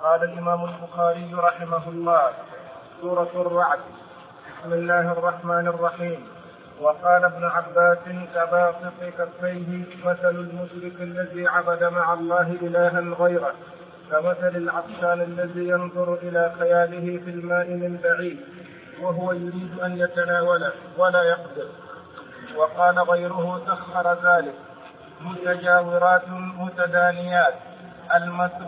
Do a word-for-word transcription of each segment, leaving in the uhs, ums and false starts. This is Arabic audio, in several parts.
قال الإمام البخاري رحمه الله: سورة الرعد. بسم الله الرحمن الرحيم. وقال ابن عباس: كباسط كفيه مثل المشرك الذي عبد مع الله إلها غيره، كمثل العطشان الذي ينظر إلى خياله في الماء من بعيد وهو يريد أن يتناوله ولا يقدر. وقال غيره: سخر ذلك متجاورات متدانيات المثل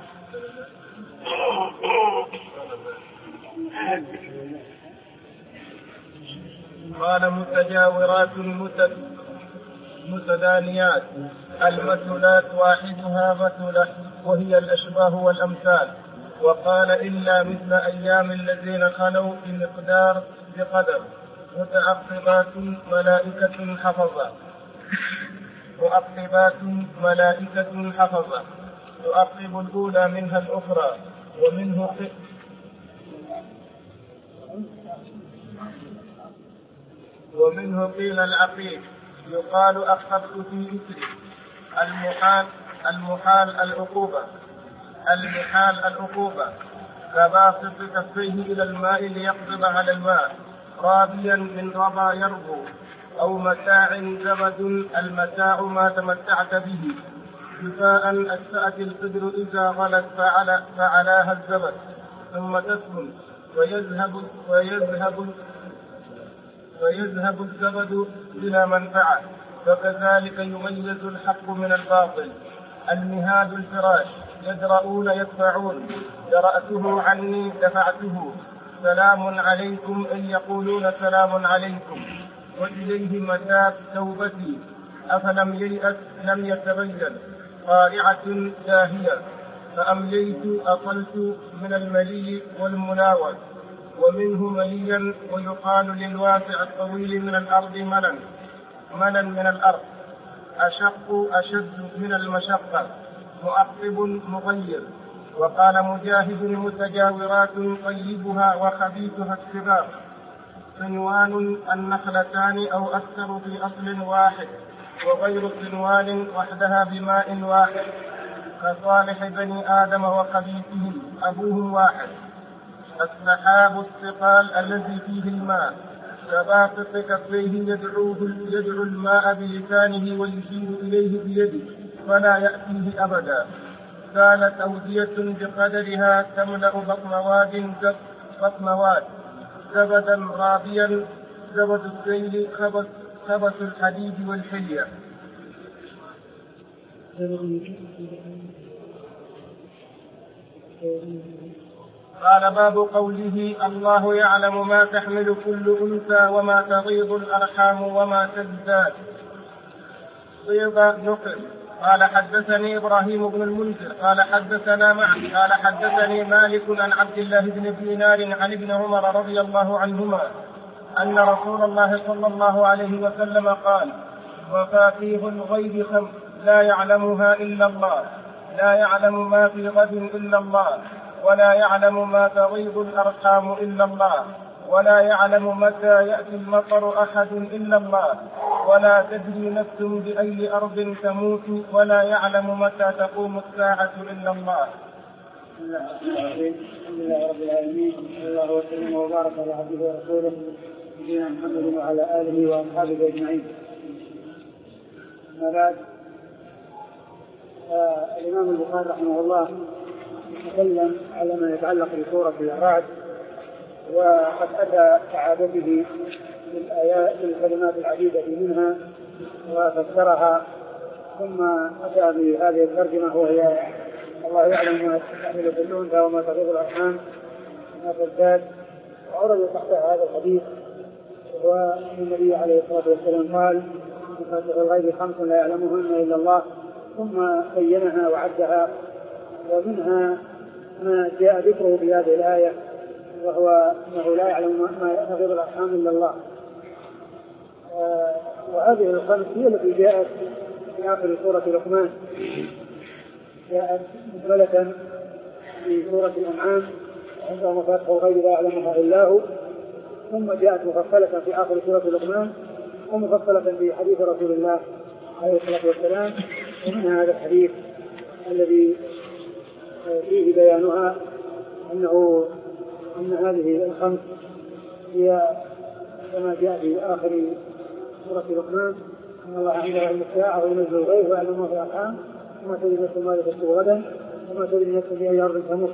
قال متجاورات متدانيات المثلات واحدها مثله وهي الأشباه والأمثال. وقال: إلا مثل أيام الذين خلوا بمقدار بقدر متعقبات ملائكة حفظة مؤقبات ملائكة حفظة تؤقب الأولى منها الأخرى. ومنه ومنه قيل العقيق يقال أخذت في إثر المحال المحال العقوبة المحال العقوبة كباسط كفيه إلى الماء ليقبض على الماء رابيا من ربى يربو، أو متاع زبد المتاع ما تمتعت به، جفاء أسأت القدر إذا غلت فعلى فعلاها الزبد ثم تسكن ويذهب ويذهب ويذهب الزبد بلا منفعة. فكذلك يميز الحق من الباطل. المهاد الفراش يدرؤون يدفعون، درأته عني دفعته، سلام عليكم أن يقولون سلام عليكم. وإليه متاب توبتي أفلم ييأس لم يتبين، قارعة داهية فأمليت أقلت من الملي والمناول. ومنه مليا ويقال للواسع الطويل من الأرض ملا ملا من الأرض، أشق أشد من المشقة، مؤقب مغير. وقال مجاهد: متجاورات طيبها وخبيثها السباق، صنوان النخلتان أو أكثر في أصل واحد، وغير صنوان وحدها بماء واحد، كصالح بني آدم وخبيثهم أبوهم واحد. السحاب الثقال الذي فيه الماء كباسط كفيه يدعوه يدعو الماء بلسانه ويشير إليه بيده فلا يأتيه أبدا. كانت أودية بقدرها تملأ بطن واد بطن واد زبدا رابيا، زبد السيل خبث خبث الحديد والحلية. قال: باب قوله: الله يعلم ما تحمل كل أنثى وما تغيض الأرحام وما تزداد. صيغ نقل. قال: حدثني إبراهيم بن المنذر قال حدثنا معا قال حدثني مالك عن عبد الله بن دينار عن ابن عمر رضي الله عنهما أن رسول الله صلى الله عليه وسلم قال: مفاتيح الغيب خمس لا يعلمها إلا الله، لا يعلم ما في غد إلا الله، ولا يعلم ما تغيض الأرحام إلا الله، ولا يعلم متى يأتي المطر أحد إلا الله، ولا تدري نفس بأي أرض تموت، ولا يعلم متى تقوم الساعة إلا الله. الحمد لله رب العالمين، صلى الله وسلم وبارك على عبده ورسوله نبينا محمد وعلى آله وأصحابه أجمعين. أما بعد، الإمام البخاري رحمه الله يتكلم على ما يتعلق بسورة الرعد، وقد أتى كعادته بالآيات بالكلمات العديدة منها وفسرها، ثم أتى بهذه الترجمة وهي: الله يعلم ما تحمل كل أنثى وما تغيض الأرحام وما تزداد. وأورد تحت هذا الحديث وأن النبي عليه الصلاة والسلام قال: مفاتيح الغيب خمس لا يعلمهن إلا الله، ثم بينها وعدها. ومنها ما جاء ذكره في هذه الآية، وهو أنه لا يعلم ما تغيض الأرحام إلا الله. وهذه الخمس هي التي جاءت في آخر سورة لقمان، جاءت مجملة في سورة الأنعام: عنده مفاتيح الغيب لا يعلمها إلا هو، ثم جاءت مفصلة في آخر سورة لقمان، ومفصلة في حديث رسول الله عليه الصلاة والسلام. ومن هذا الحديث الذي فيه بيانها أنه أن هذه الخمس هي كما جاء في آخر سورة لقمان إن الله عنده علم الساعة وينزل الغيث ويعلم ما في الأرحام وما تدري نفس ماذا تكسب غدا وما تدري نفس بأي أرض تموت.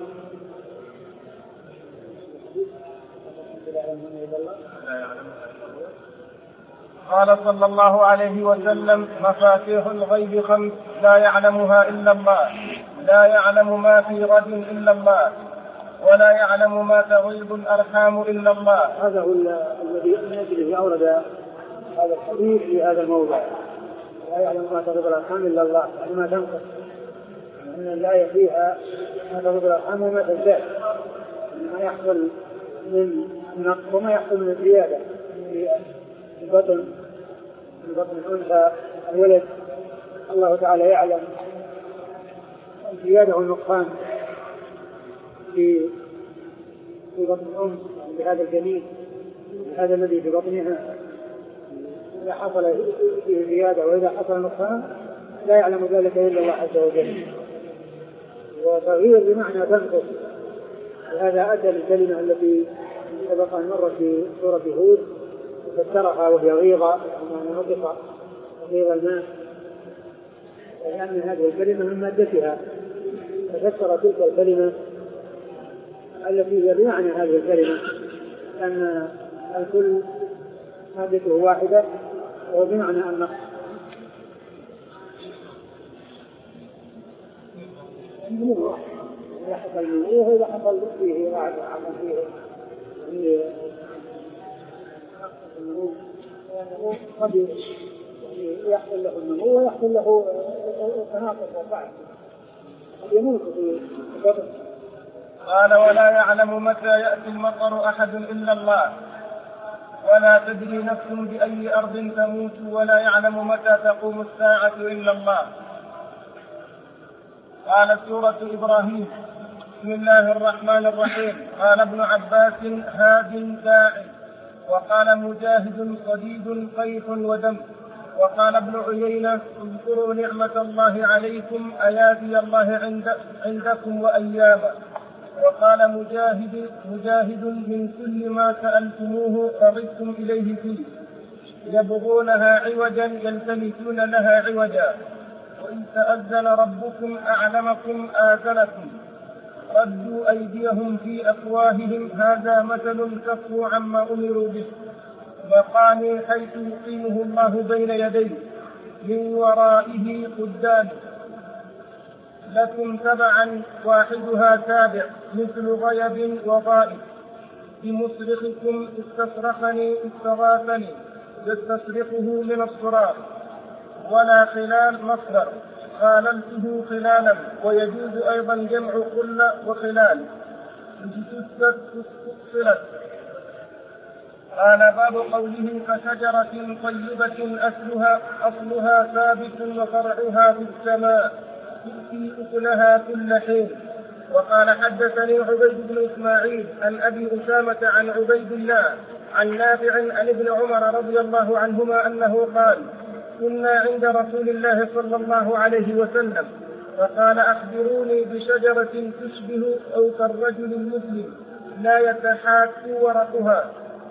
قال صلى الله عليه وسلم: مفاتيح الغيب خمس لا يعلمها إلا الله، لا يعلم ما في غد إلا الله، ولا يعلم ما تغيض الأرحام إلا الله. هذا هو الذي من أجله أورد هذا الحديث في هذا الموضع، لا يعلم ما تغيض الأرحام إلا الله، يعني ما تنقص أن الآية فيها ما تغيض الأرحام وما تزداد، ما يحصل من نقص وما يحصل من زيادة في البطن في بطن الأنثى الولد. الله تعالى يعلم الزيادة والنقصان في في بطن الأم بهذا الجنين هذا الذي في بطنها، إذا حصل فيه زيادة وإذا حصل نقصان لا يعلم ذلك إلا الله عز وجل. وتغيير بمعنى تنقص، وهذا أتى الكلمة التي سبق أن مرت في سورة هود فسرها وهي غيظة ومعنى نطق غيظ الماء، لأن هذه الكلمة من مادتها، ففسر تلك الكلمة التي هي بمعنى هذه الكلمة أن الكل مادته واحدة وهو بمعنى النقص. النمو إذا حصل النمو وإذا حصل فيه واحد حصل فيه النمو قد يحصل له النمو ويحصل له تناقص وضعف يموت في البطن. قال: ولا يعلم متى يأتي المطر أحد إلا الله، ولا تدري نفس بأي أرض تموت، ولا يعلم متى تقوم الساعة إلا الله. قال: سورة إبراهيم. بسم الله الرحمن الرحيم. قال ابن عباس: هاد داع. وقال مجاهد: صديد قيح ودم. وقال ابن عيينة: اذكروا نعمة الله عليكم أياتي الله عند عندكم وأياما. وقال مجاهد مجاهد من كل ما سألتموه رغبتم إليه فيه، يبغونها عوجا يلتمسون لها عوجا. وإن تأذن ربكم أعلمكم آذنكم، ردوا أيديهم في أفواههم، هذا مثل كفوا عما أمروا به، مقامي حيث يقيمه الله بين يديه، من ورائه قدام، لكم تبعا واحدها تابع، مثل غيب وغائب. بمصرخكم استصرخني استغاثني، يستصرخه من الصراخ. ولا خلال مصدر، خاللته خلالا، ويجوز أيضا جمع خل وخلال، اجتثت فصلت. قال: باب قوله: كشجرة طيبة أصلها أصلها ثابت وفرعها في السماء تؤتي أكلها كل حين. وقال: حدثني عبيد بن إسماعيل عن أبي أسامة عن عبيد الله عن نافع عن ابن عمر رضي الله عنهما أنه قال: كنا عند رسول الله صلى الله عليه وسلم فقال: أخبروني بشجرة تشبه أو كالرجل المسلم لا يتحاك ورقها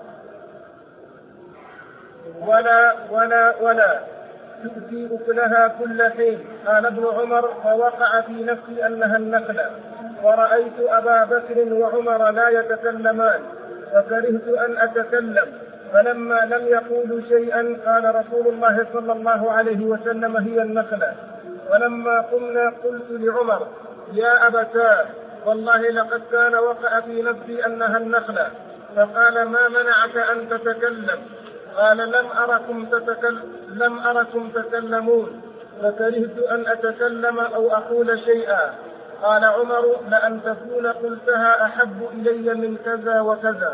ولا ولا ولا تؤتي أكلها كل حين. قال ابن عمر: فوقع في نفسي أنها النخلة، ورأيت أبا بكر وعمر لا يتكلمان فكرهت أن أتكلم، فلما لم يقولوا شيئا قال رسول الله صلى الله عليه وسلم: هي النخلة. ولما قمنا قلت لعمر: يا أبتاه، والله لقد كان وقع في نفسي أنها النخلة. فقال: ما منعك أن تتكلم؟ قال: لم أركم تتكلم لم أركم تكلمون فكرهت أن أتكلم أو أقول شيئا. قال عمر: لأن تكون قلتها أحب إلي من كذا وكذا.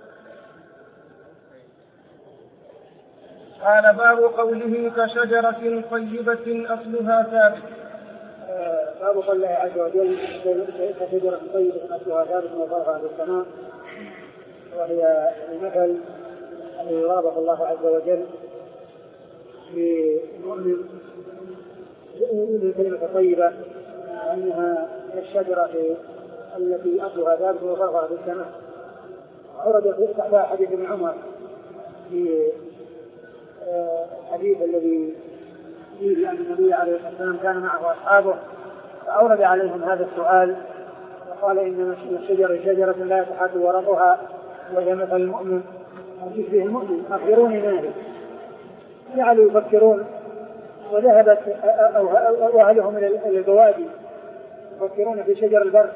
قال: باب قوله: كشجرة طيبة أصلها ثابت. باب قول الله عز وجل: كشجرة طيبة أصلها ثابت وفرعها في السماء، وهي المثل الذي يرابط الله عز وجل للمؤمن بكلمة طيبة، أنها الشجرة التي أصلها ثابت وفرعها في السماء. ورد في إحدى حديث ابن عمر في الحديث الذي فيه أن النبي عليه الصلاة والسلام كان معه أصحابه فأورد عليهم هذا السؤال وقال إن الشجرة شجرة لا يتحط ورقها وهي مثل المؤمن وتشبه المؤمن أخبروني ما هي. جعلوا يفكرون وذهبت أهلهم إلى البوادي يفكرون في شجر البر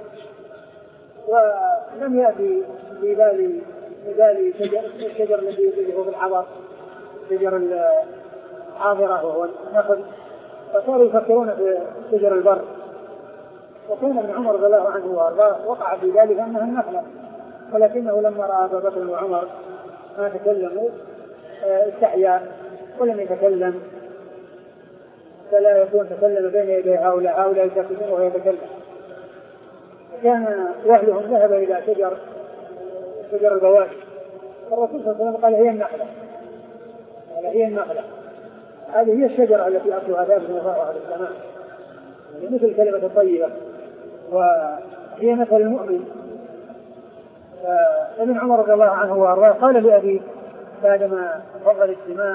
ولم يأتي في بالي بال الشجر الذي يوجده في الحضر شجر الحاضرة وهو النخل فصاروا يفكرون في شجر البر. وكان ابن عمر رضي الله عنه وارضاه وقع في ذلك انها النخله ولكنه لما راى ابا بكر وعمر ما تكلموا استحيا ولم يتكلم فلا يكون تكلم بين يدي هؤلاء هؤلاء يسكتون وهو يتكلم. كان واهلهم ذهب الى شجر شجر البوادي الرسول صلى الله عليه وسلم قال هي النخله قال هي النخله هذه هي الشجره التي اصلها ثابت وفرعها في السماء يعني مثل الكلمه الطيبه وهي مثل المؤمن. ابن عمر رضي الله عنه وارضاه قال لأبيه بعدما فضل الاجتماع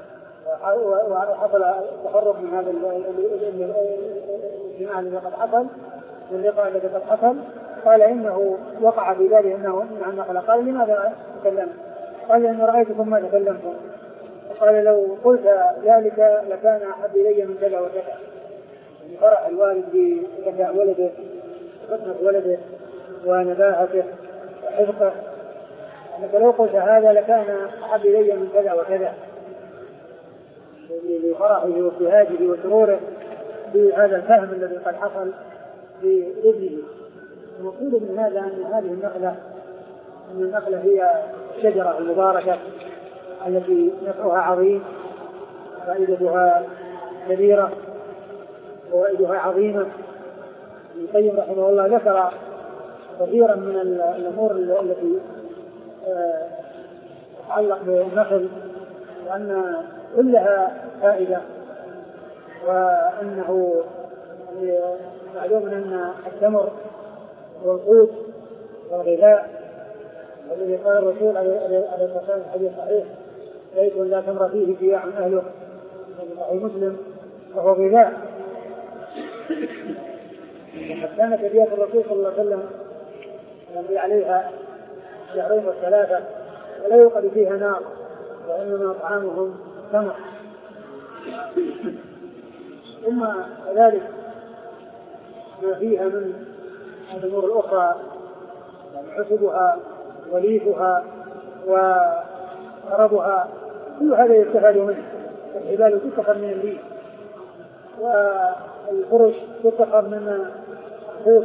وحصل التفرق من هذا الاجتماع الذي قد حصل واللقاء الذي قد حصل قال إنه وقع في ذلك إنه عن نقل. قال لماذا تكلمت؟ قال إني رأيتكم ما تكلمتم. قال لو قلت ذلك لكان أحب إلي من كذا وكذا. فرح الوالد بذكاء ولده وحسنة ولده ونباهته وحفظه أنك لو قلت هذا لكان أحب إلي من كذا وكذا لفرحه وابتهاجه وسروره بهذا الفهم الذي قد حصل لابنه. المقصود من هذا أن هذه النخلة أن النخلة هي الشجرة المباركة التي نفعها عظيم فائدتها كبيرة وفوائدها عظيمة. ابن القيم رحمه الله ذكر كثيرا من الأمور التي تتعلق بالنخل وأن كلها فائدة وأنه معلوم أن التمر والقوت والغذاء والذي قال الرسول عليه الصلاة والسلام حديث صحيح بيت لا تمر فيه جياع أهله في صحيح مسلم وهو غذاء. وقد كانت أبيات الرسول صلى الله عليه وسلم يمضي عليها شهرين وثلاثة ولا يوقد فيها نار وإنما طعامهم تمر. ثم كذلك ما فيها من الأمور الأخرى حسبها وليفها وقربها كل هذا يستفاد منه. الحبال تتخذ من الليف والفرش تتخذ من الخوص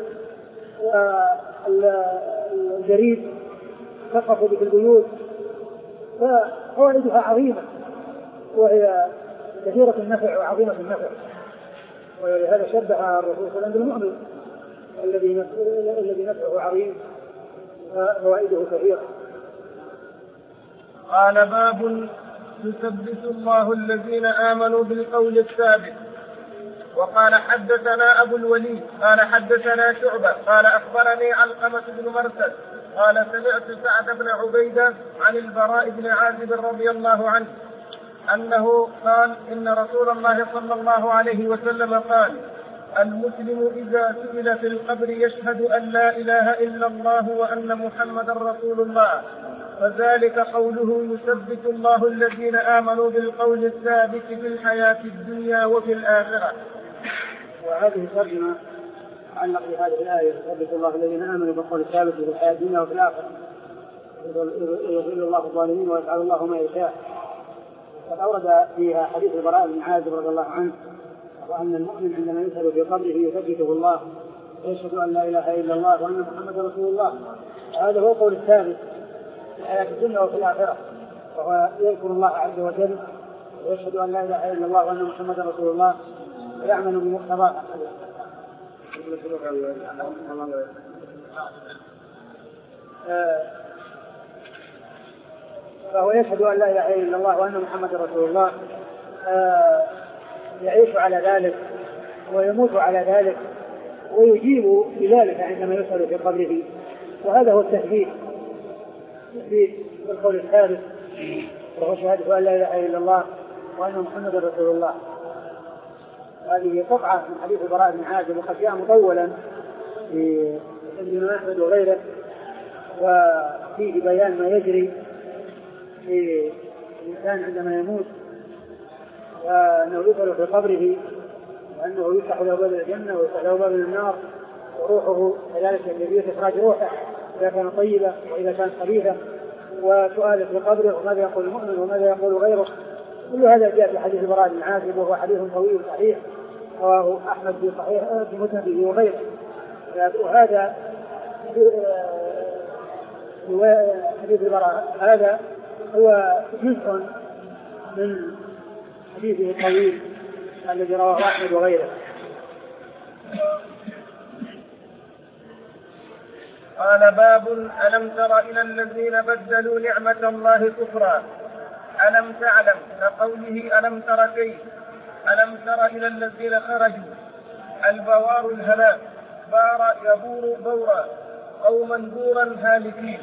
والجريد تقف به البيوت ففوائدها عظيمة وهي كثيرة النفع وعظيمة النفع. ولهذا شبه الرسول صلى الله عليه وسلم بالمؤمن الذي الذي نفعه عظيم وفوائده كثيرة. قال باب يثبت الله الذين آمنوا بالقول الثابت. وقال حدثنا أبو الوليد قال حدثنا شعبة قال أخبرني علقمة بن مرثد قال سمعت سعد بن عبيدة عن البراء بن عازب رضي الله عنه أنه قال إن رسول الله صلى الله عليه وسلم قال المسلم إذا سئل في القبر يشهد أن لا إله إلا الله وأن محمدا رسول الله فذلك قوله يثبت الله الذين آمنوا بالقول الثابت في الحياة الدنيا وفي الآخرة. وهذه ترجمة تعلق بهذه الآية يثبت الله الذين آمنوا بالقول الثابت في الحياة الدنيا وفي الآخرة يضل الله الظالمين ويفعل الله ما يشاء. قد أورد فيها حديث البراء بن عازب رضي الله عنه وأن المؤمن عندما يسأل في قبره يثبته الله ويشهد أن لا إله إلا الله وأن محمدا رسول الله. هذا هو القول الثابت في الحياة الدنيا وفي الآخرة وهو يذكر الله عز وجل ويشهد أن لا إله إلا الله وأن محمدا رسول الله ويعمل بمقتضاه. فهو يشهد أن لا إله إلا الله وأن محمدا رسول الله يعيش على ذلك ويموت على ذلك ويجيب بذلك عندما يسأل في قبره. وهذا هو التثبيت في القول الثالث وهو شهادة أن لا إله إلا الله وأن محمدا رسول الله. هذه قطعة من حديث البراء بن عازب وقد جاء مطولا في ابن أحمد وغيره، وفيه بيان ما يجري في الإنسان عندما يموت، وأنه يدخل في قبره وأنه يفتح له باب الجنة ويفتح له باب النار، وروحه كذلك يجري إخراج روحه إذا كان طيبة وإذا كان خبيثة، وسؤال في قبره وماذا يقول المؤمن وماذا يقول غيره. كل هذا جاء في حديث البراء بن عازب وهو حديث طويل صحيح رواه أحمد في صحيح في مسنده وغيره. وهذا حديث البراء هذا هو جزء من حديثه الطويل الذي رواه أحمد وغيره. قال باب ألم تر إلى الذين بدلوا نعمة الله كفرا ألم تعلم كقوله ألم تر كيف ألم تر إلى الذين خرجوا البوار الهلاك بار يبور بورا قوما بورا هالكين.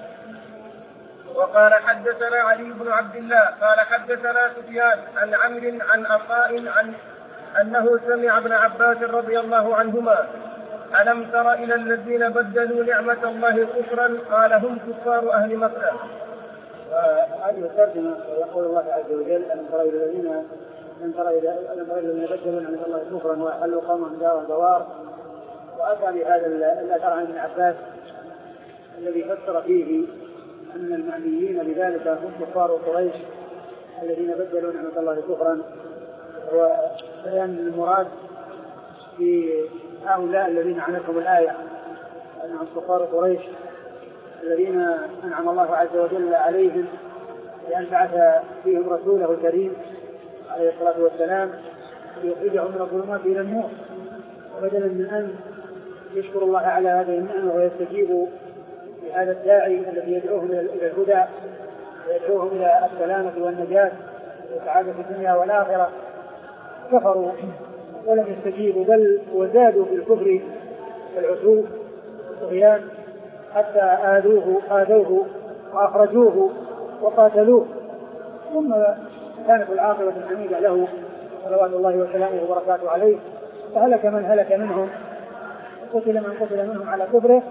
وقال حدثنا علي بن عبد الله قال حدثنا سفيان عن عمرو عن عطاء عن أنه سمع ابن عباس رضي الله عنهما ألم تر إلى الذين بدلوا نعمة الله كفرا قال هم كفار أهل مكة. وهذه الترجمة يقول الله عز وجل ألم تر إلى الذين ألم تر إلى الذين بدلوا نعمة الله كفرا وأحلوا قومهم دار البوار. وأتى بهذا الأثر عن ابن عباس الذي فسر فيه أن المعنيين بذلك هم كفار قريش الذين بدلوا نعمة الله كفرا، وبيان المراد في هؤلاء الذين عنتهم الآية أنهم كفار قريش الذين أنعم الله عز وجل عليهم بأن بعث فيهم رسوله الكريم عليه الصلاة والسلام ليخرجهم من الظلمات إلى النور، وبدلا من أن يشكر الله على هذه النعمة ويستجيبوا لهذا الداعي الذي يدعوهم إلى الهدى ويدعوهم إلى السلامة والنجاة والسعادة في الدنيا والآخرة، كفروا ولم يستجيبوا بل وزادوا في الكفر والعتوب والطغيان حتى آذوه آذوه وأخرجوه وقاتلوه. ثم كانت العاقبة الحميدة له صلوات الله وسلامه وبركاته عليه، فهلك من هلك منهم وقتل من قتل منهم على كفره،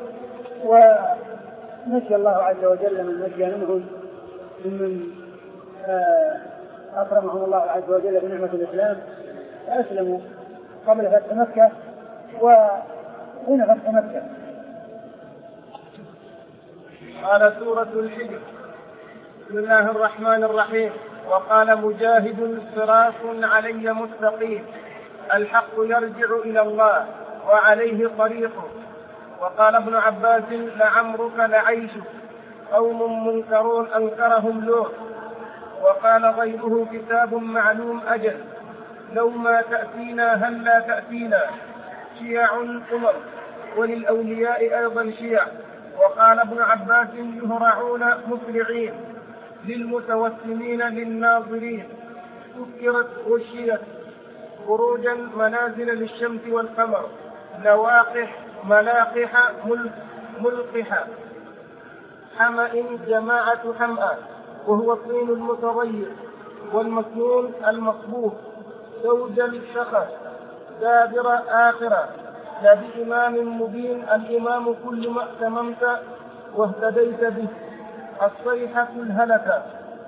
ونجى الله عز وجل من نجى منهم ممن أكرمهم الله عز وجل بنعمة الإسلام فأسلموا قبل فتح مكة وحين فتح مكة. قال سورة الحجر بسم الله الرحمن الرحيم. وقال مجاهد صراط علي مستقيم الحق يرجع إلى الله وعليه طريقه. وقال ابن عباس لعمرك لعيشك قوم منكرون أنكرهم لوط. وقال غيره كتاب معلوم أجل لو ما تأتينا هل لا تأتينا شيع أمر وللأولياء أيضا شيع. وقال ابن عباس يهرعون مسرعين للمتوسمين للناظرين سكرت غشيت خروجا منازل للشمس والقمر لواقح ملاقح ملقحة حمأ جماعة حمأ وهو الطين المتضيق والمسنون المصبوح زوج الشخص دابر آخرة لا بإمام مبين الإمام كل ما ائتممت واهتديت به الصيحة الهلكة.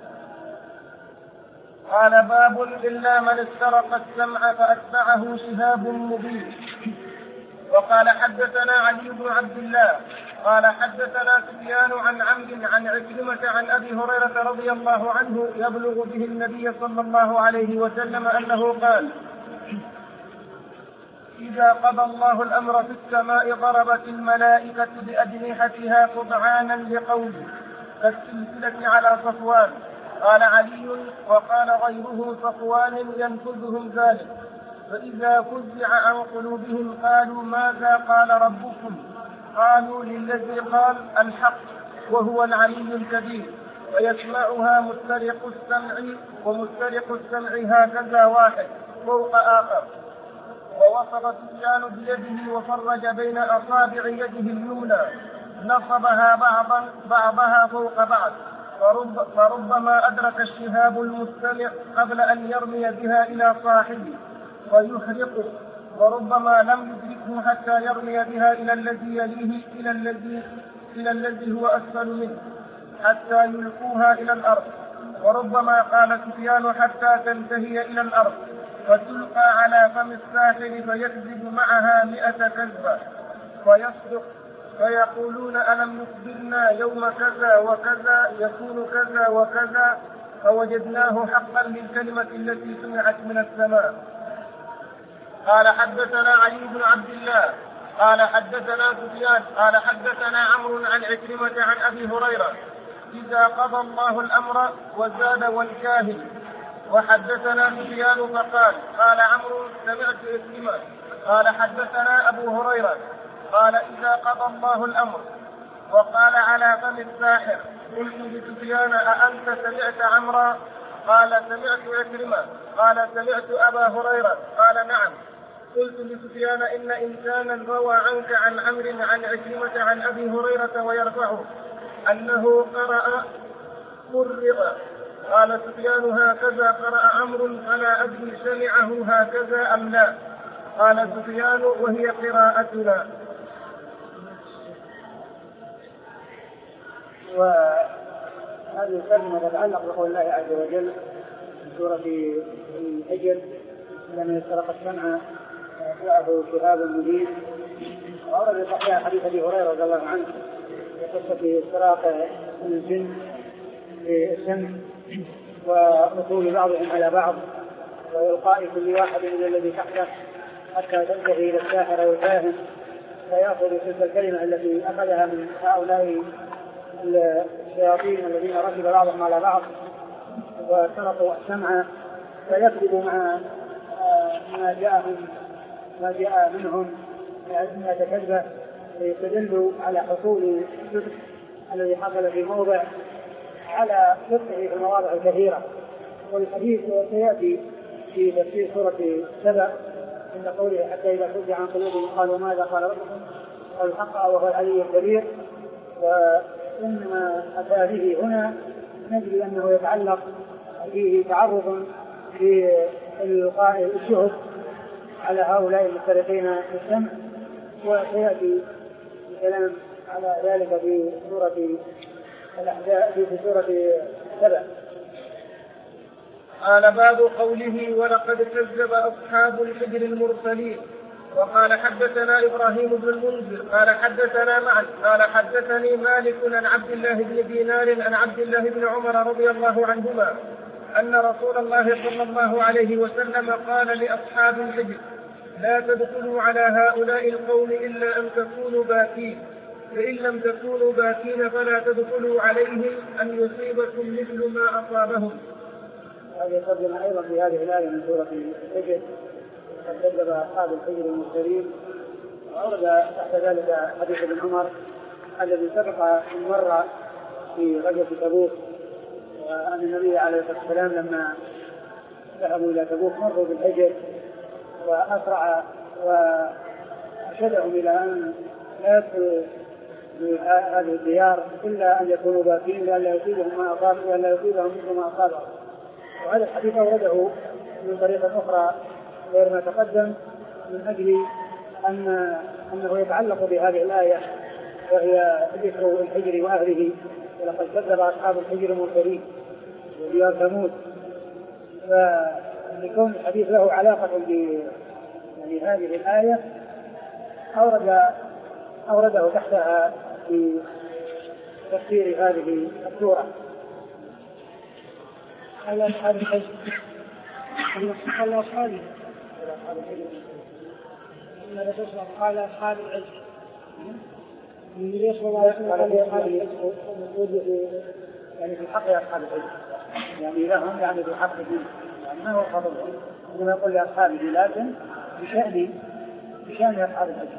قال باب إلا من استرق السمع فأتبعه شهاب مبين. وقال حدثنا علي بن عبد الله قال حدثنا سفيان عن عمرو عن عكرمة عن أبي هريرة رضي الله عنه يبلغ به النبي صلى الله عليه وسلم أنه قال إذا قضى الله الأمر في السماء ضربت الملائكة بأجنحتها خضعانا لقوله كالسلسلة على صفوان. قال علي وقال غيره صفوان ينفذهم ذلك فإذا فزع عن قلوبهم قالوا ماذا قال ربكم قالوا للذي قال الحق وهو العلي الكبير ويسمعها مسترق السمع ومسترق السمع هكذا واحد فوق آخر. ووصل سفيان بيده وفرج بين أصابع يده اليمنى نصبها بعضا بعضها فوق بعض فرب فربما أدرك الشهاب المستمع قبل أن يرمي بها إلى صاحبه ويحرقه، وربما لم يدركه حتى يرمي بها إلى الذي يليه إلى الذي إلى الذي هو أسفل منه حتى يلقوها إلى الأرض، وربما قال سفيان حتى تنتهي إلى الأرض فتلقى على فم الساحر فيكذب معها مئة كذبة فيصدق فيقولون ألم يخبرنا يوم كذا وكذا يكون كذا وكذا فوجدناه حقا للكلمة التي سمعت من السماء. قال حدثنا علي بن عبد الله قال حدثنا سفيان قال حدثنا عمرو عن عكرمة عن أبي هريرة إذا قضى الله الأمر وزاد والكاهن. وحدثنا سفيان فقال قال عمرو سمعت عكرمة قال حدثنا أبو هريرة قال إذا قضى الله الأمر. وقال على فم الساحر. قلت لسفيان أأنت سمعت عمرا؟ قال سمعت عكرمة قال سمعت أبا هريرة قال نعم. قلت لسفيان إن إنسانا روى عنك عن عمرو عن عكرمة عن أبي هريرة ويرفعه أنه قرأ قرئ. قال سفيان هكذا قرأ عمرو فلا أدري سمعه هكذا أم لا. قال سفيان وهي قراءتنا. وهذه الكلمة تتعلق بقول الله عز وجل في سورة الحجر لما يسرق السمع جاءه شهاب مبين. وأورد صحيح حديث أبي هريرة رضي الله عنه في قصة سراق الجن في السمع ورسول بعضهم على بعض وإلقاء كل واحد من الذي تحته حتى تنتهي إلى الساحر أو الكاهن فيأخذ تلك الكلمة التي أخذها من هؤلاء الشياطين الذين ركب بعضهم على بعض وسرقوا السمع فيكذبوا مع ما جاءهم ما جاء منهم من كذبة ليستدلوا على حصول الصدق الذي حصل في موضع على صدقه في المواضع الكثيرة. والحديث سيأتي في تفسير سورة سبأ عند قوله حتى إذا فزع عن قلوبهم قالوا ماذا قال ربكم قالوا الحق وهو العلي الكبير. وإنما أتى به هنا نجد أنه يتعلق فيه تعرض في إلقاء الشهب على هؤلاء المسترقين في السمع وسيأتي الكلام على ذلك في سورة الأحزاب في سورة سبأ. قال باب قوله ولقد كذب أصحاب الحجر المرسلين. وقال حدثنا إبراهيم بن المنذر قال حدثنا معا قال حدثني مالك عن عبد الله بن دينار عن عبد الله بن عمر رضي الله عنهما أن رسول الله صلى الله عليه وسلم قال لأصحاب الحجر لا تدخلوا على هؤلاء القوم إلا أن تكونوا باكين فإن لم تكونوا باكين فلا تدخلوا عليهم أن يصيبكم مثل ما أصابهم. هذا يقدم أيضا في هذه الآية من سورة الحجر قد كذب أصحاب الحجر المرسلين. وأورد تحت ذلك حديث ابن عمر الذي سبق أن مر في غزوة تبوك وأن النبي عليه الصلاة والسلام لما ذهبوا إلى تبوك مروا بالحجر وأسرع وأرشدهم إلى أن لا يدخلوا هذه الديار إلا أن يكونوا باكين لئلا يصيبهم ما أصاب ولا يصيبهم مثل ما أصابهم. وهذا الحديث أورده من طريقة أخرى غير ما تقدم من أجل أن أنه يتعلق بهذه الآية وهي ذكر الحجر وأهله. ولقد كذب أصحاب الحجر المرسلين وديار ثمود. فلكون الحديث له علاقة ب يعني هذه الآية أورد أورده تحتها في تفسير هذه السورة. على أصحاب الحجر على أصحابه إن الرسول قال أصحاب الحجر من يصل على أصحاب الحجر يعني في حق أصحاب الحجر يعني لهم يعني في حق دين يعني ما هو فضلهم إنما يقول لأصحابه لكن بشأن بشأن أصحاب الحجر.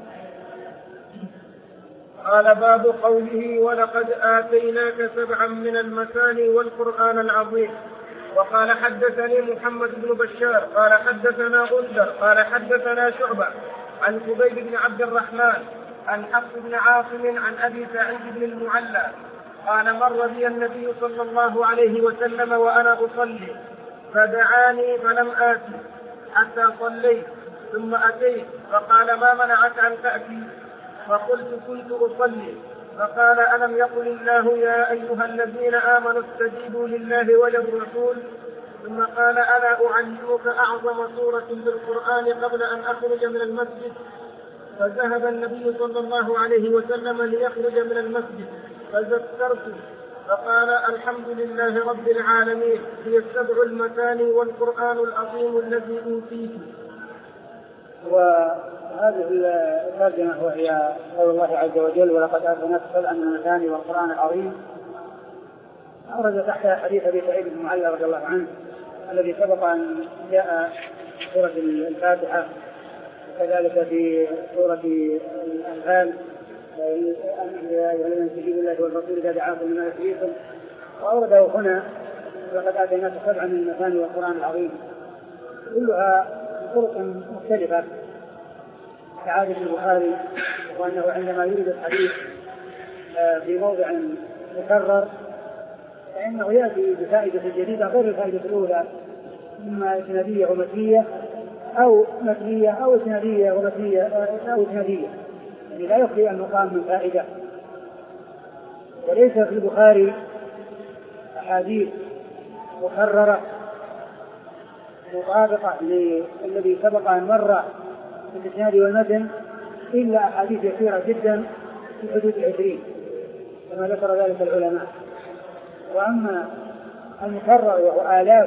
قال باب قوله ولقد آتيناك سبعا من المثاني والقرآن العظيم. وقال حدثني محمد بن بشار قال حدثنا غندر قال حدثنا شعبة عن خبيب بن عبد الرحمن عن حفص بن عاصم عن أبي سعيد بن المعلى قال مر بي النبي صلى الله عليه وسلم وأنا أصلي فدعاني فلم آتي حتى صليت ثم أتيت فقال ما منعك أن تأتي؟ فقلت كنت أصلي. فقال ألم يقل الله يا أيها الذين آمنوا استجيبوا لله وللرسول؟ ثم قال ألا أعلمك أعظم سورة بالقرآن قبل أن أخرج من المسجد؟ فذهب النبي صلى الله عليه وسلم ليخرج من المسجد فذكرته فقال الحمد لله رب العالمين هي السبع المثاني والقرآن العظيم الذي أوتيته. وهذه الترجمة وهي قول الله عز وجل ولقد آتيناك سبعا من المثاني والقرآن العظيم أورد تحت حديث أبي سعيد بن المعلى رضي الله عنه الذي سبق أن جاء سورة الفاتحة وكذلك في سورة الأنفال يا أيها الذين استجيبوا لله والرسول إذا دعاكم لما يحييكم وأورده هنا ولقد آتيناك سبعا من المثاني والقرآن العظيم كلها طرق مختلفة كعادة البخاري وأنه عندما يريد الحديث في موضع مكرر فإنه يأتي بفائدة جديدة غير الفائدة الأولى إما إسنادية ومتنية أو متنية أو إسنادية ومتنية أو إسنادية يعني لا يخفي المقام من فائدة. وليس في البخاري أحاديث مكررة مطابقة للذي سبق أن مر في الإسناد والمتن إلا أحاديث يسيرة جدا في حدود العشرين كما ذكر ذلك العلماء. وأما المكرر وهو آلاف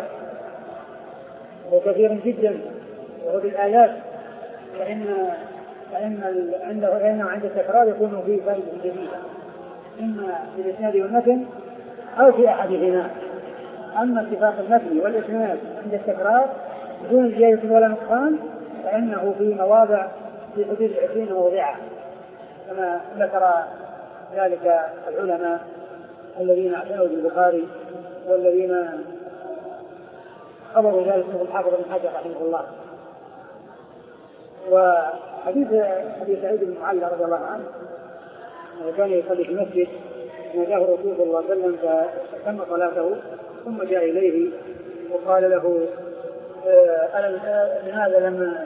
وكثير جدا وهو بالآلاف فإن فإن عنده فإنه عند التكرار يكون فيه فائدة جديدة إما في الإسناد والمتن أو في أحدهما. أما اتفاق المتن والإسناد عند التكرار بدون زيادة ولا نقصان فإنه في مواضع في حدود العشرين موضعا كما ذكر ذلك العلماء الذين اعتنوا بالبخاري والذين خبروا ذلك من الحافظ بن حجر رحمه الله. وحديث أبي سعيد بن المعلى رضي الله عنه كان يصلي في المسجد ناداه الرسول صلى الله عليه وسلم فتم صلاته ثم جاء إليه وقال له أنا لماذا لم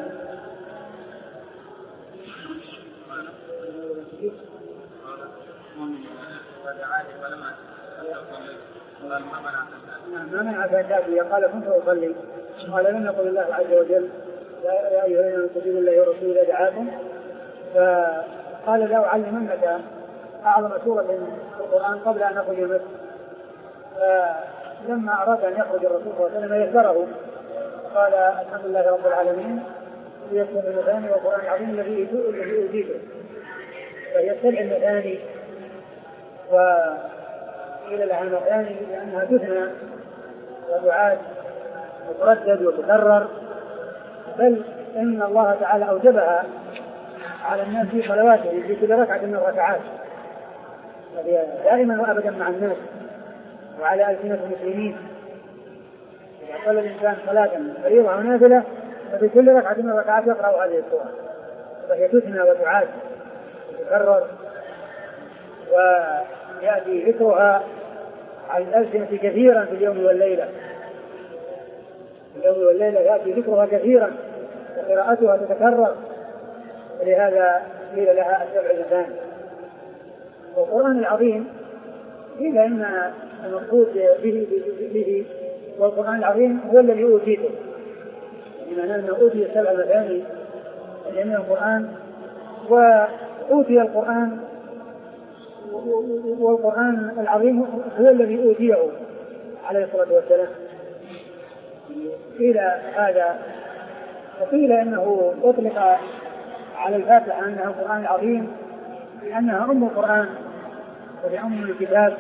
ما منعك أن تأتي؟ قال كنت أصلي. قال لم يقل الله عز وجل يا أيها الذين استجيبوا لله والرسول إذا دعاكم؟ فقال لا أعلمنك أعظم سورة في القرآن قبل أن أخرج المسجد. فلما أراد أن يخرج الرسول صلى الله عليه وسلم يسره قال الحمد لله رب العالمين يسر المثاني والقرآن العظيم الذي أوتيته. فهي السبع المثاني وقيل لها المثاني لأنها تثنى وتعاد وتردد وتكرر بل إن الله تعالى أوجبها على الناس في صلواتهم في كل ركعة من الركعات فهي دائما وأبدا مع الناس وعلى ألسنة المسلمين. إذا صلى الإنسان صلاة فريضة أو نافلة ففي كل ركعة من الركعات يقرأ هذه السورة فهي تثنى وتعاد وتكرر ويأتي ذكرها على الألسنة كثيرا في اليوم والليلة. في اليوم والليلة يأتي ذكرها كثيرا وقراءتها تتكرر ولهذا قيل لها السبع المثاني. والقرآن العظيم قيل إن المقصود به, به والقرآن العظيم هو الذي أوتيته بمعنى أنه أوتي السبع المثاني جميع القرآن وأوتي القرآن والقرآن العظيم هو الذي أوتيه عليه الصلاة والسلام. قيل هذا وقيل إنه أطلق على الفاتحة أنها القرآن العظيم لأنها أم القرآن ولأم الكتاب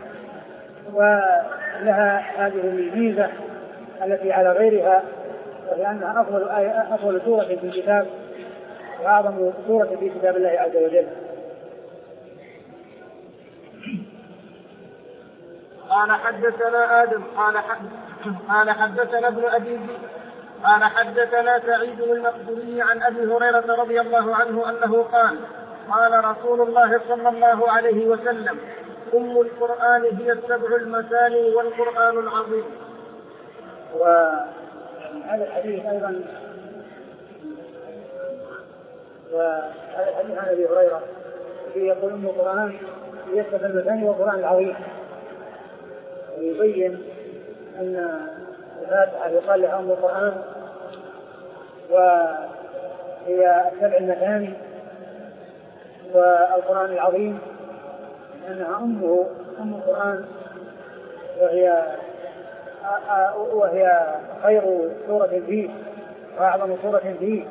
ولها هذه الميزة التي على غيرها ولأنها أفضل آية أفضل سورة في الكتاب وأعظم سورة في كتاب الله عز وجل. قال حدثنا آدم قال قال حدثنا ابن أبي ذئب قال حدثنا سعيد المقبوري عن أبي هريرة رضي الله عنه أنه قال قال رسول الله صلى الله عليه وسلم أم القرآن هي السبع المثاني والقرآن العظيم. وهذا الحديث أيضا وهذا الحديث عن أبي هريرة الذي يقول أم القرآن هي السبع المثاني والقرآن العظيم، ويبين أن الفاتحة يقال لها أم القرآن وهي السبع المثاني والقرآن العظيم لأنها أمه أم القرآن وهي وهي خير سورة فيه وأعظم سورة فيه.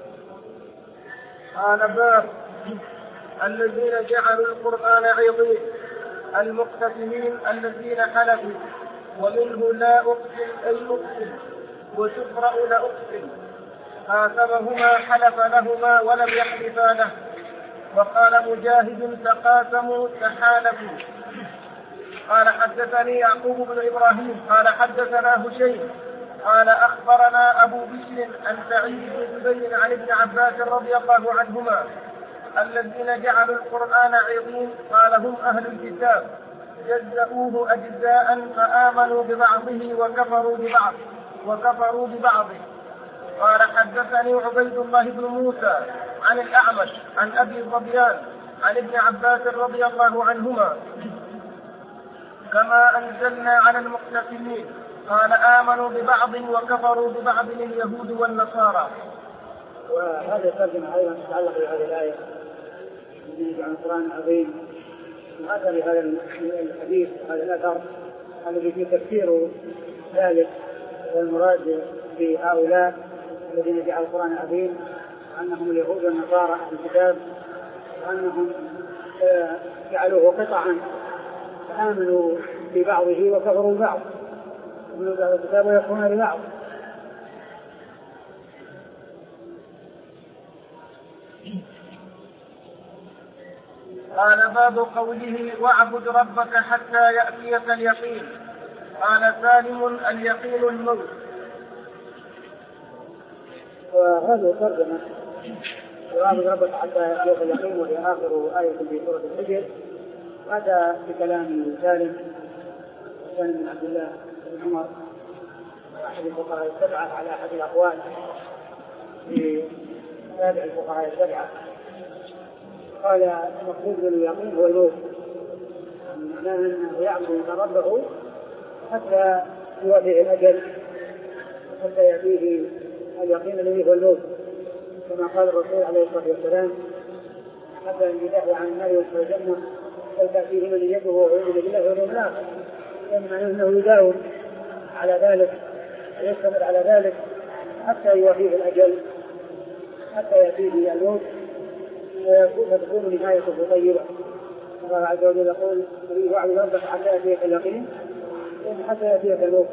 قال باب الذين جعلوا القرآن عظيم المقتسمين الذين حلفوا ومنه لا أقسم أي أقسم وتقرأ لا أقسم قاسمهما حلف لهما ولم يحلفا له. وقال مجاهد تقاسموا تحالفوا. قال حدثني يعقوب بن إبراهيم قال حدثنا هشيم قال أخبرنا أبو بشر عن سعيد بن جبير عن ابن عباس رضي الله عنهما الذين جعلوا القرآن عظيم قال هم أهل الكتاب جزأوه أجزاء فآمنوا ببعضه وكفروا ببعض وكفروا ببعضه. قال حدثني عبيد الله بن موسى عن الأعمش عن أبي ظبيان عن ابن عباس رضي الله عنهما كما أنزلنا على المقتسمين قال آمنوا ببعض وكفروا ببعض اليهود والنصارى. وهذا الترجمة أيضا تتعلق بهذه الآية التي عن القرآن العظيم وهذا بهذا الحديث هذا الأثر الذي فيه تفسير ذلك والمراد بهؤلاء الذين جعلوا القرآن العظيم وأنهم اليهود والنصارى أهل الكتاب وأنهم جعلوه قطعا فآمنوا ببعضه وكفروا ببعض ومن بعض الكتاب ويكفرون ببعض. قال باب قوله واعبد ربك حتى يأتيك اليقين. قال سالم اليقين الموت. وهذا ترجمة واعبد ربك حتى يأتيك اليقين وهي آخر آية في سورة الحجر. هذا بكلام سالم سالم بن عبد الله بن عمر أحد الفقهاء السبعة على أحد الأقوال في تابع الفقهاء السبعة. قال المقصود باليقين هو الموت معناه أنه يعبد ربه حتى يوافيه الأجل حتى يأتيه اليقين الذي هو الموت كما قال الرسول عليه الصلاة والسلام حتى يدافع عن النار ويدخل الجنة فلتأتيه من يده ويؤمن بالله واليوم الآخر يعني معناه أنه يداوم على ذلك ويستمر على ذلك حتى يوافيه الأجل حتى يأتيه الموت فتكون نهايته طيبة. الله عز وجل يقول واعبد ربك حتى يأتيك اليقين حتى يأتيك الموت.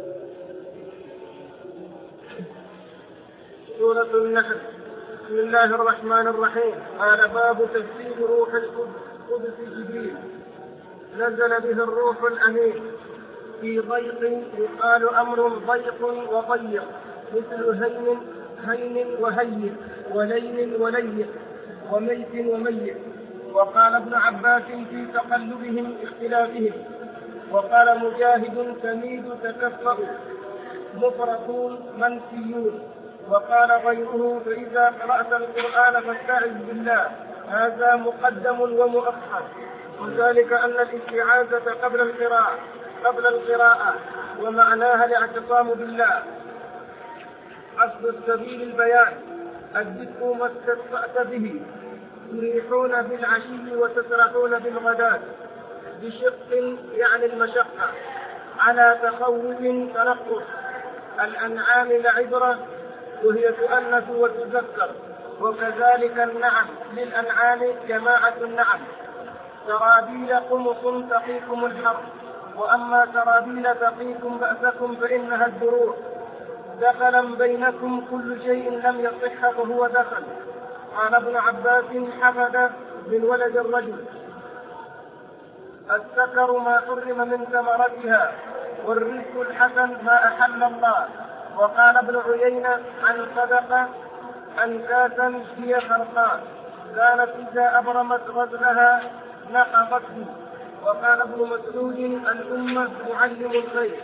سورة النحل. بسم الله الرحمن الرحيم. قال باب تفسير روح القدس جبريل نزل به الروح الأمين في ضيق يقال أمر ضيق وضيق مثل هين هين وهين ولين ولين وميت وميت. وقال ابن عباس في تقلبهم اختلافهم. وقال مجاهد تميد تكفأ مفرقون منسيون. وقال غيره فإذا قرأت القرآن فاستعذ بالله هذا مقدم ومؤخر وذلك أن الاستعاذة قبل القراءة قبل القراءة ومعناها الاعتصام بالله. قصد السبيل البيان الذكر ما استطعت به تريحون بالعشي وتسرحون بالغداة بشق يعني المشقة على تخوف تنقص. الأنعام لعبرة وهي تؤنث وتذكر وكذلك النعم للأنعام جماعة النعم. سرابيل قمص تقيكم الحر وأما سرابيل تقيكم بأسكم فإنها الدروع. دخلا بينكم كل شيء لم يصح فهو دخل. قال ابن عباس حمد من ولد الرجل. السكر ما حرم من ثمرتها والرزق الحسن ما أحل الله. وقال ابن عيينة عن صدقة أنكاسا هي خرقاء كانت إذا أبرمت غزلها نقضته. وقال ابن مسعود الأمة معلم الخير.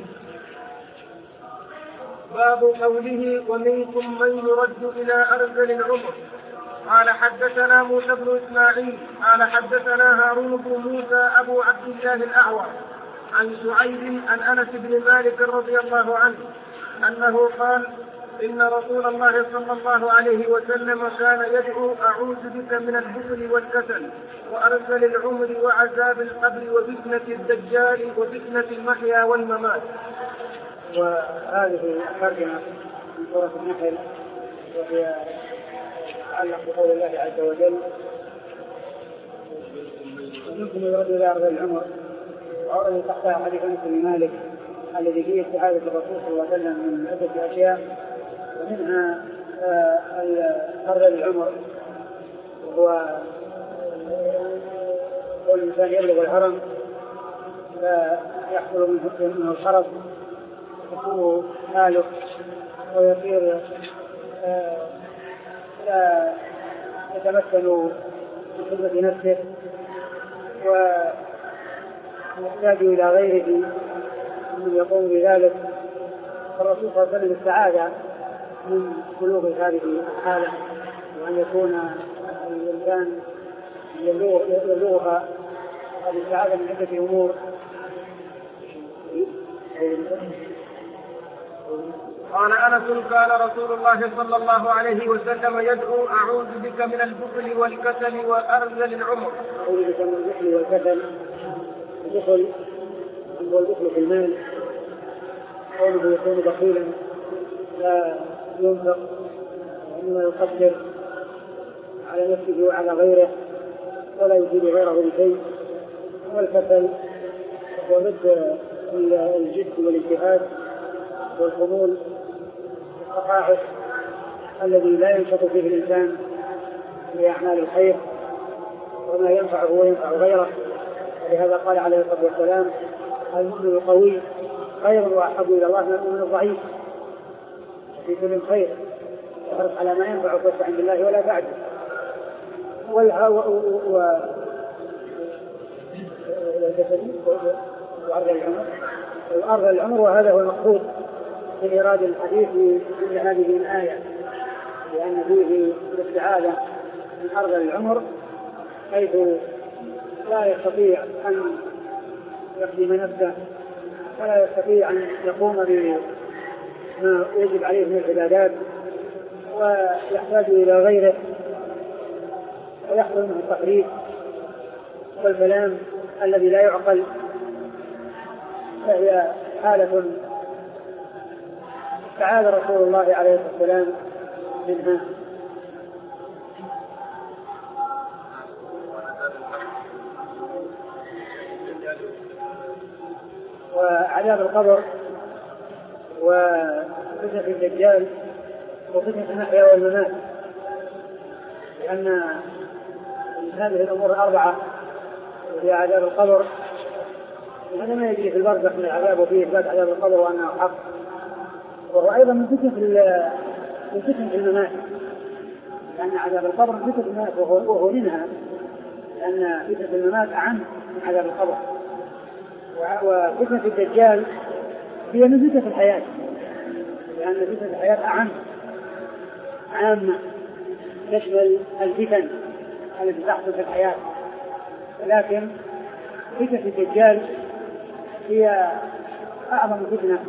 باب قوله ومنكم من يرد إلى أرذل العمر. قال حدثنا موسى بن إسماعيل قال حدثنا هارون بن موسى أبو عبد الله الأعور عن شعيب عن أنس بن مالك رضي الله عنه أنه قال إن رسول الله صلى الله عليه وسلم كان يدعو أعوذ بك من البخل والكسل وأرذل العمر وعذاب القبر وفتنة الدجال وفتنة المحيا والممات. وهذه ترجمة من سورة النحل وهي تتعلق بقول الله عز وجل ومنكم يرد إلى أرذل العمر. وأورد تحتها حديث أنس بن مالك الذي فيه استعاذة الرسول صلى الله عليه وسلم من عدة أشياء ومنها أرذل العمر وهو والإنسان يبلغ الهرم فيحصل منه الخرف يكون ماله ويصير لا يتمكن من خدمة نفسه ويحتاج إلى غيره من يقوم بذلك. فالرسول صلى الله عليه وسلم استعاذ من بلوغ هذه الحالة وأن يكون الإنسان يبلغها. هذه السعادة من عدة أمور. قال أنس قال رسول الله صلى الله عليه وسلم يدعو أعوذ بك من البخل والكسل وأرذل العمر. أعوذ بك من البخل والكسل. البخل هو البخل في المال قوله يكون بخيلا لا ينفق وإنما يقدر على نفسه وعلى غيره ولا يفيد غيره بشيء. والكسل هو ضد الجد والاجتهاد والخمول والتقاعس الذي لا ينشط فيه الإنسان لأعمال الخير وما ينفعه وينفع غيره. ولهذا قال عليه الصلاة والسلام المؤمن القوي خير وأحب إلى الله من المؤمن الضعيف في كل خير يحرص على ما ينفعه واستعن بالله ولا بعده. وأرذل العمر وأرذل العمر وهذا هو المقصود في إيراد الحديث من هذه الآية لأن فيه الاستعاذة من أرذل العمر حيث لا يستطيع أن يخدم نفسه ولا يستطيع أن يقوم بما يجب عليه من العبادات ويحتاج إلى غيره ويحصل منه التقريب والكلام الذي لا يعقل. فهي حالة استعاذ رسول الله عليه الصلاة والسلام منها. وعذاب القبر وفتنة الدجال وفتنة المحيا والممات لأن هذه الأمور الأربعة وهي عذاب القبر وهذا ما يجري في البرزخ من العذاب وفيه إثبات عذاب القبر وأنه حق. وهو أيضا من فتنة الممات لأن عذاب القبر من فتنة الممات وهو منها لأن فتنة الممات أعم من عذاب القبر. وفتنة الدجال هي من فتنة الحياة لأن فتنة الحياة أعم عامة تشمل الفتن التي تحصل في الحياة. لكن فتنة الدجال هي أعظم فتنة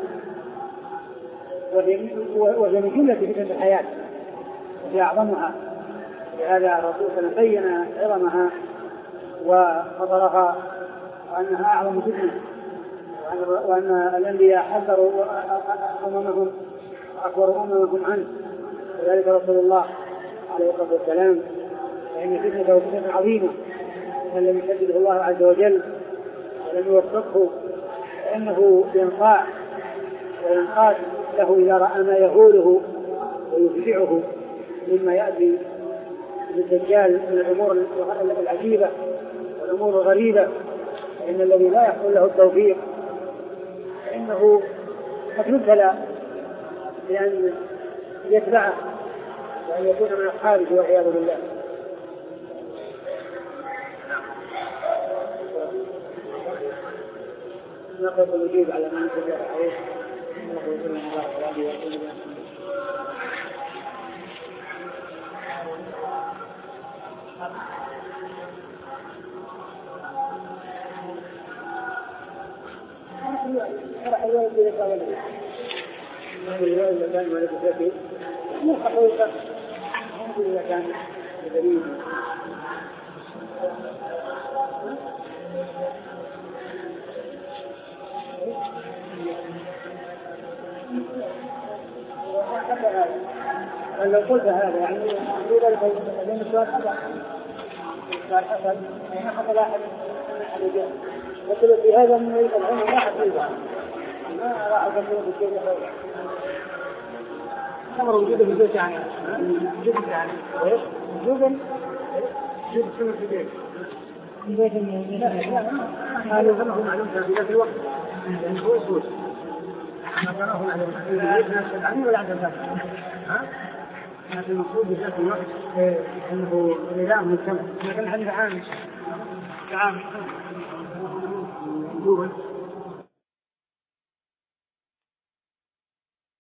وهي من جملة فتنة الحياة وهي أعظمها. لهذا الرسول صلى الله عليه وسلم بين عظمها وخطرها وأنها أعظم فتنة وأن الأنبياء حذروا أممهم وأكبروا أممهم عنه. وذلك رسول الله عليه الصلاة والسلام فإن فتنته فتنة عظيمة من لم يشدده الله عز وجل ولم يوفقه فإنه ينقاع وينقاد له إذا رأى ما يهوله ويفزعه مما يأتي بالدجال من الأمور العجيبة والأمور الغريبة. فإن الذي لا يحصل له التوفيق أنه قد يبتلى بأن يتبعه وأن يكون من أصحابه والعياذ بالله. نقول نجيب على من يتبع عليه نقول كل من الله عليه وسلم. راح يقول لك هذا الشيء الرواية اللي كان مالك الزكي مو حقيقة إذا كان بدليل لو قلت هذا يعني يقول لك بين السؤال حسن السؤال حسن ما حصل أحد من مثل في هذا من العلم لا حقيقة ما راح أقول بالشيء هذا أمر وجوده في البيت يعني وجوده يعني إيش وجوده وجود سنة في البيت البيت لا لا هذا هو معلوم في ذات الوقت يعني هو يسوس ما كانوا معلوم العلم ولا عدد ها لكن المقصود بذات الوقت أنه الإله مجتمع لكن عند عام عام وجوده